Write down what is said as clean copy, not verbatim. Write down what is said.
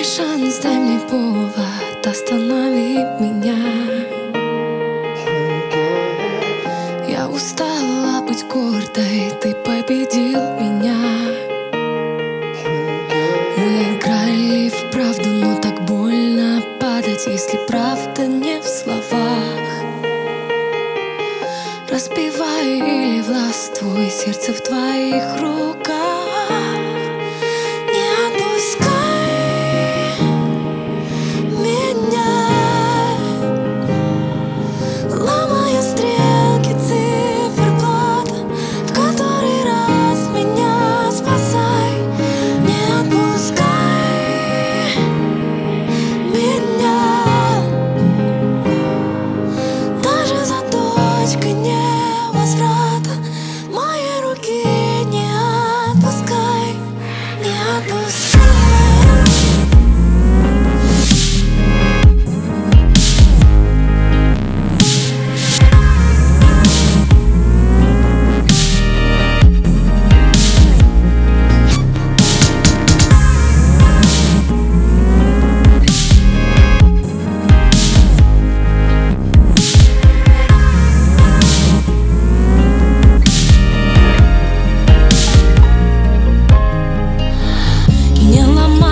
шанс, дай мне повод, останови меня. Я устала быть гордой, ты победил меня. Мы играли в правду, но так больно падать, если правда не в словах. Разбивай или властвуй, сердце в твоих руках. Не отпускай меня, ломая стрелки циферблата, в который раз меня спасай. Не отпускай меня, даже за точкой невозврата. Мои руки не отпускай, не отпускай. Не ломай